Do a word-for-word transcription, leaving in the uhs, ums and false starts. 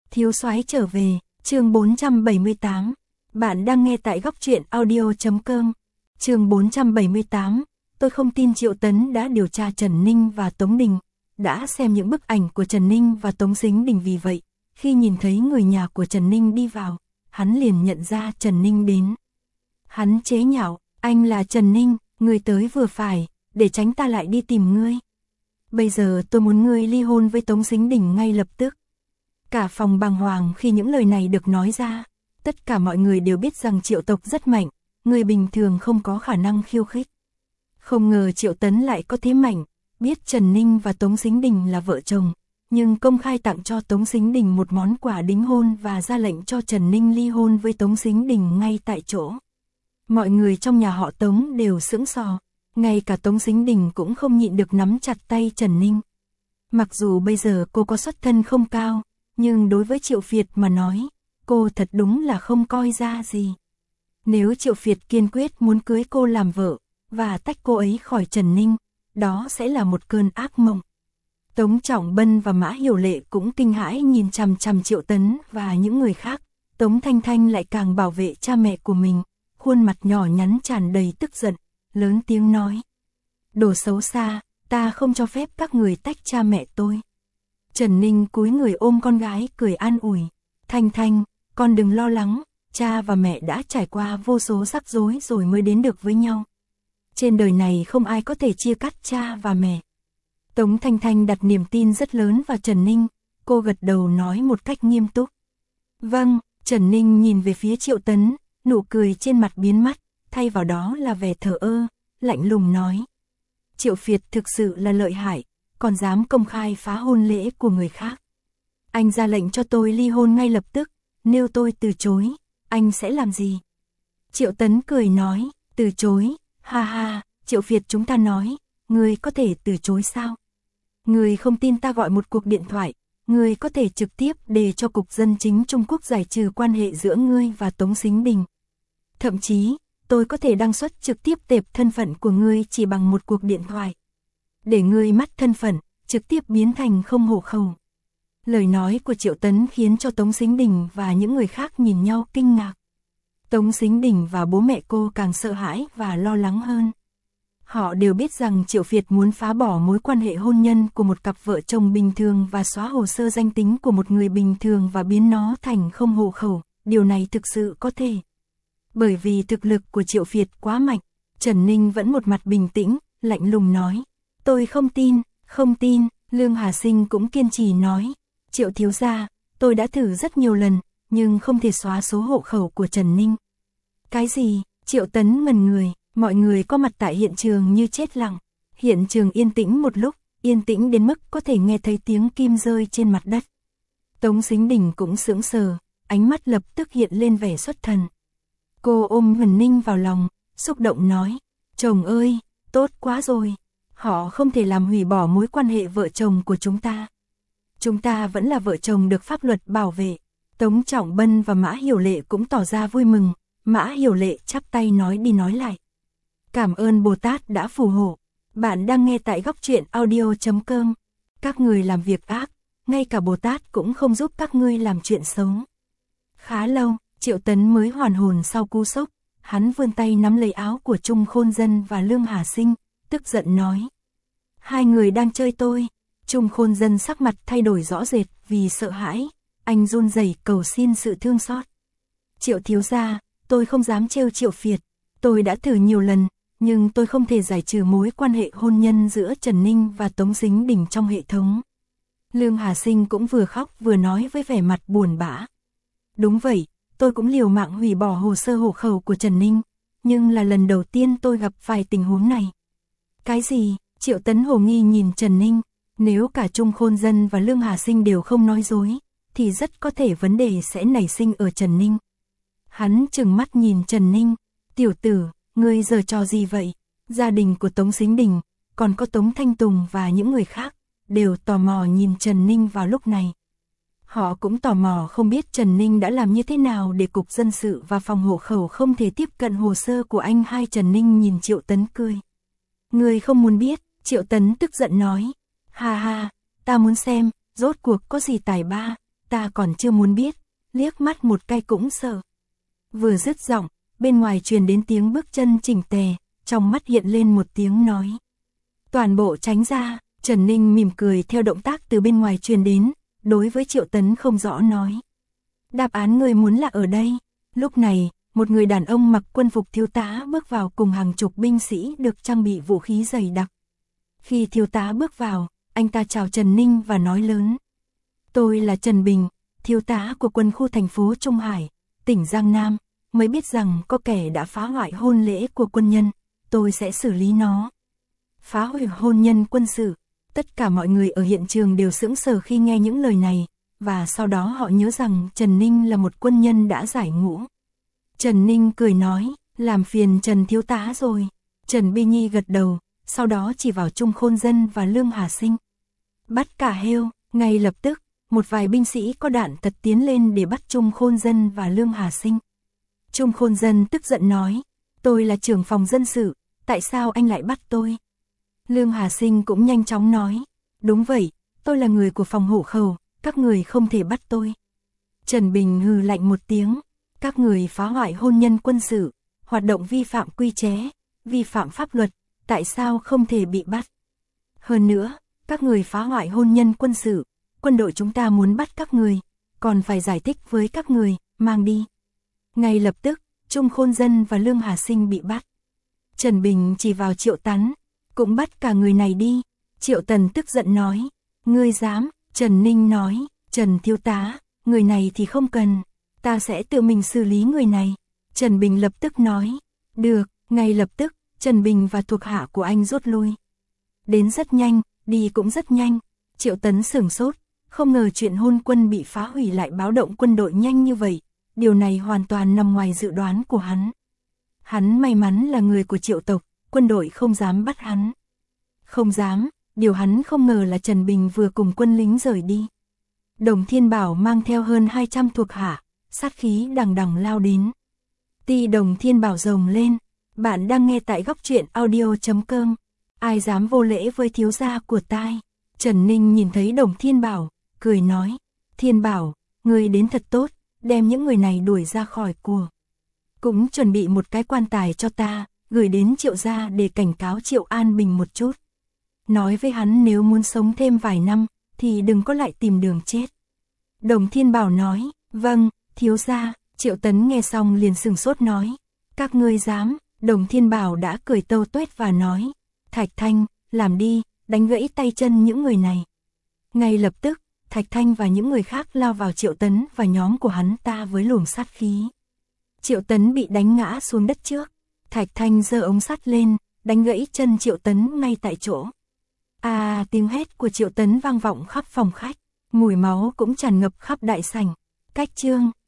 Thiếu soái trở về, chương bốn trăm bảy mươi tám. Bạn đang nghe tại góc truyện audio chấm com. Chương bốn trăm bảy mươi tám. Tôi không tin Triệu Tấn đã điều tra Trần Ninh và Tống Đình, đã xem những bức ảnh của Trần Ninh và Tống Sính Đình, vì vậy, khi nhìn thấy người nhà của Trần Ninh đi vào, hắn liền nhận ra Trần Ninh đến. Hắn chế nhạo, anh là Trần Ninh, người tới vừa phải, để tránh ta lại đi tìm ngươi. Bây giờ tôi muốn ngươi ly hôn với Tống Sính Đình ngay lập tức. Cả phòng bàng hoàng khi những lời này được nói ra. Tất cả mọi người đều biết rằng Triệu tộc rất mạnh, người bình thường không có khả năng khiêu khích. Không ngờ Triệu Tấn lại có thế mạnh, biết Trần Ninh và Tống Sính Đình là vợ chồng, nhưng công khai tặng cho Tống Sính Đình một món quà đính hôn và ra lệnh cho Trần Ninh ly hôn với Tống Sính Đình ngay tại chỗ. Mọi người trong nhà họ Tống đều sững sờ, ngay cả Tống Sính Đình cũng không nhịn được nắm chặt tay Trần Ninh. Mặc dù bây giờ cô có xuất thân không cao, nhưng đối với Triệu Việt mà nói, cô thật đúng là không coi ra gì. Nếu Triệu Việt kiên quyết muốn cưới cô làm vợ, và tách cô ấy khỏi Trần Ninh, đó sẽ là một cơn ác mộng. Tống Trọng Bân và Mã Hiểu Lệ cũng kinh hãi nhìn chằm chằm Triệu Tấn và những người khác. Tống Thanh Thanh lại càng bảo vệ cha mẹ của mình, khuôn mặt nhỏ nhắn tràn đầy tức giận, lớn tiếng nói: đồ xấu xa, ta không cho phép các người tách cha mẹ tôi. Trần Ninh cúi người ôm con gái cười an ủi: Thanh Thanh, con đừng lo lắng, cha và mẹ đã trải qua vô số rắc rối rồi mới đến được với nhau. Trên đời này không ai có thể chia cắt cha và mẹ. Tống Thanh Thanh đặt niềm tin rất lớn vào Trần Ninh, cô gật đầu nói một cách nghiêm túc: vâng. Trần Ninh nhìn về phía Triệu Tấn, nụ cười trên mặt biến mất, thay vào đó là vẻ thờ ơ, lạnh lùng nói: Triệu Việt thực sự là lợi hại, còn dám công khai phá hôn lễ của người khác. Anh ra lệnh cho tôi ly hôn ngay lập tức, nếu tôi từ chối, anh sẽ làm gì? Triệu Tấn cười nói: từ chối, ha ha. Triệu Việt, chúng ta nói, ngươi có thể từ chối sao? Ngươi không tin ta gọi một cuộc điện thoại, ngươi có thể trực tiếp để cho Cục Dân Chính Trung Quốc giải trừ quan hệ giữa ngươi và Tống Sính Đình. Thậm chí, tôi có thể đăng xuất trực tiếp tệp thân phận của ngươi chỉ bằng một cuộc điện thoại. Để ngươi mất thân phận, trực tiếp biến thành không hộ khẩu. Lời nói của Triệu Tấn khiến cho Tống Sính Đình và những người khác nhìn nhau kinh ngạc. Tống Sính Đình và bố mẹ cô càng sợ hãi và lo lắng hơn. Họ đều biết rằng Triệu Việt muốn phá bỏ mối quan hệ hôn nhân của một cặp vợ chồng bình thường và xóa hồ sơ danh tính của một người bình thường và biến nó thành không hộ khẩu. Điều này thực sự có thể. Bởi vì thực lực của Triệu Việt quá mạnh, Trần Ninh vẫn một mặt bình tĩnh, lạnh lùng nói: tôi không tin, không tin. Lương Hà Sinh cũng kiên trì nói: Triệu thiếu gia, tôi đã thử rất nhiều lần, nhưng không thể xóa số hộ khẩu của Trần Ninh. Cái gì? Triệu Tấn ngẩn người, mọi người có mặt tại hiện trường như chết lặng. Hiện trường yên tĩnh một lúc, yên tĩnh đến mức có thể nghe thấy tiếng kim rơi trên mặt đất. Tống Sính Đình cũng sững sờ, ánh mắt lập tức hiện lên vẻ xuất thần. Cô ôm Trần Ninh vào lòng, xúc động nói: chồng ơi, tốt quá rồi. Họ không thể làm hủy bỏ mối quan hệ vợ chồng của chúng ta. Chúng ta vẫn là vợ chồng được pháp luật bảo vệ. Tống Trọng Bân và Mã Hiểu Lệ cũng tỏ ra vui mừng. Mã Hiểu Lệ chắp tay nói đi nói lại: cảm ơn Bồ Tát đã phù hộ. Bạn đang nghe tại góc truyện audio chấm com. Các người làm việc ác, ngay cả Bồ Tát cũng không giúp các ngươi làm chuyện xấu. Khá lâu, Triệu Tấn mới hoàn hồn sau cú sốc. Hắn vươn tay nắm lấy áo của Trung Khôn Dân và Lương Hà Sinh, tức giận nói: hai người đang chơi tôi. Trung Khôn Dân sắc mặt thay đổi rõ rệt vì sợ hãi, anh run rẩy cầu xin sự thương xót. Triệu thiếu gia, tôi không dám trêu Triệu Việt, tôi đã thử nhiều lần, nhưng tôi không thể giải trừ mối quan hệ hôn nhân giữa Trần Ninh và Tống Sính Đình trong hệ thống. Lương Hà Sinh cũng vừa khóc vừa nói với vẻ mặt buồn bã: đúng vậy, tôi cũng liều mạng hủy bỏ hồ sơ hộ khẩu của Trần Ninh, nhưng là lần đầu tiên tôi gặp phải tình huống này. Cái gì? Triệu Tấn hồ nghi nhìn Trần Ninh. Nếu cả Trung Khôn Dân và Lương Hà Sinh đều không nói dối, thì rất có thể vấn đề sẽ nảy sinh ở Trần Ninh. Hắn trừng mắt nhìn Trần Ninh: tiểu tử, ngươi giở trò gì vậy? Gia đình của Tống Sính Đình, còn có Tống Thanh Tùng và những người khác, đều tò mò nhìn Trần Ninh vào lúc này. Họ cũng tò mò không biết Trần Ninh đã làm như thế nào để Cục Dân sự và Phòng hộ khẩu không thể tiếp cận hồ sơ của anh hai. Trần Ninh nhìn Triệu Tấn cười: ngươi không muốn biết? Triệu Tấn tức giận nói: ha ha, ta muốn xem, rốt cuộc có gì tài ba, ta còn chưa muốn biết, liếc mắt một cái cũng sợ. Vừa dứt giọng, bên ngoài truyền đến tiếng bước chân chỉnh tề, trong mắt hiện lên một tiếng nói. Toàn bộ tránh ra, Trần Ninh mỉm cười theo động tác từ bên ngoài truyền đến, đối với Triệu Tấn không rõ nói. Đáp án người muốn là ở đây. Lúc này, một người đàn ông mặc quân phục thiếu tá bước vào cùng hàng chục binh sĩ được trang bị vũ khí dày đặc. Khi thiếu tá bước vào, anh ta chào Trần Ninh và nói lớn. Tôi là Trần Bình, thiếu tá của quân khu thành phố Trung Hải, tỉnh Giang Nam, mới biết rằng có kẻ đã phá hoại hôn lễ của quân nhân, tôi sẽ xử lý nó. Phá hủy hôn nhân quân sự, tất cả mọi người ở hiện trường đều sững sờ khi nghe những lời này, và sau đó họ nhớ rằng Trần Ninh là một quân nhân đã giải ngũ. Trần Ninh cười nói, làm phiền Trần thiếu tá rồi. Trần Bi Nhi gật đầu, sau đó chỉ vào Trung Khôn Dân và Lương Hà Sinh. Bắt cả heo, ngay lập tức, một vài binh sĩ có đạn thật tiến lên để bắt Trung Khôn Dân và Lương Hà Sinh. Trung Khôn Dân tức giận nói, tôi là trưởng phòng dân sự, tại sao anh lại bắt tôi? Lương Hà Sinh cũng nhanh chóng nói, đúng vậy, tôi là người của phòng hộ khẩu, các người không thể bắt tôi. Trần Bình hừ lạnh một tiếng, các người phá hoại hôn nhân quân sự, hoạt động vi phạm quy chế, vi phạm pháp luật, tại sao không thể bị bắt? Hơn nữa, các người phá hoại hôn nhân quân sự, quân đội chúng ta muốn bắt các người, còn phải giải thích với các người, mang đi. Ngay lập tức, Trung Khôn Dân và Lương Hà Sinh bị bắt. Trần Bình chỉ vào Triệu Tấn, cũng bắt cả người này đi. Triệu Tần tức giận nói, ngươi dám? Trần Ninh nói, Trần thiếu tá, người này thì không cần, ta sẽ tự mình xử lý người này. Trần Bình lập tức nói, được, ngay lập tức, Trần Bình và thuộc hạ của anh rút lui. Đến rất nhanh, đi cũng rất nhanh. Triệu Tấn sửng sốt, không ngờ chuyện hôn quân bị phá hủy lại báo động quân đội nhanh như vậy, điều này hoàn toàn nằm ngoài dự đoán của hắn. Hắn may mắn là người của Triệu tộc, quân đội không dám bắt hắn. Không dám, điều hắn không ngờ là Trần Bình vừa cùng quân lính rời đi. Đồng Thiên Bảo mang theo hơn hai trăm thuộc hạ, sát khí đằng đằng lao đến. Ti Đồng Thiên Bảo rồng lên, bạn đang nghe tại góc truyện audio chấm com. Ai dám vô lễ với thiếu gia của tai? Trần Ninh nhìn thấy Đồng Thiên Bảo, cười nói, Thiên Bảo, ngươi đến thật tốt, đem những người này đuổi ra khỏi của. Cũng chuẩn bị một cái quan tài cho ta, gửi đến Triệu gia để cảnh cáo Triệu An Bình một chút. Nói với hắn nếu muốn sống thêm vài năm, thì đừng có lại tìm đường chết. Đồng Thiên Bảo nói, vâng, thiếu gia. Triệu Tấn nghe xong liền sừng sốt nói, các ngươi dám? Đồng Thiên Bảo đã cười tâu tuét và nói, Thạch Thanh, làm đi, đánh gãy tay chân những người này. Ngay lập tức, Thạch Thanh và những người khác lao vào Triệu Tấn và nhóm của hắn ta với luồng sát khí. Triệu Tấn bị đánh ngã xuống đất trước, Thạch Thanh giơ ống sắt lên, đánh gãy chân Triệu Tấn ngay tại chỗ. À, tiếng hét của Triệu Tấn vang vọng khắp phòng khách, mùi máu cũng tràn ngập khắp đại sảnh. Cách chương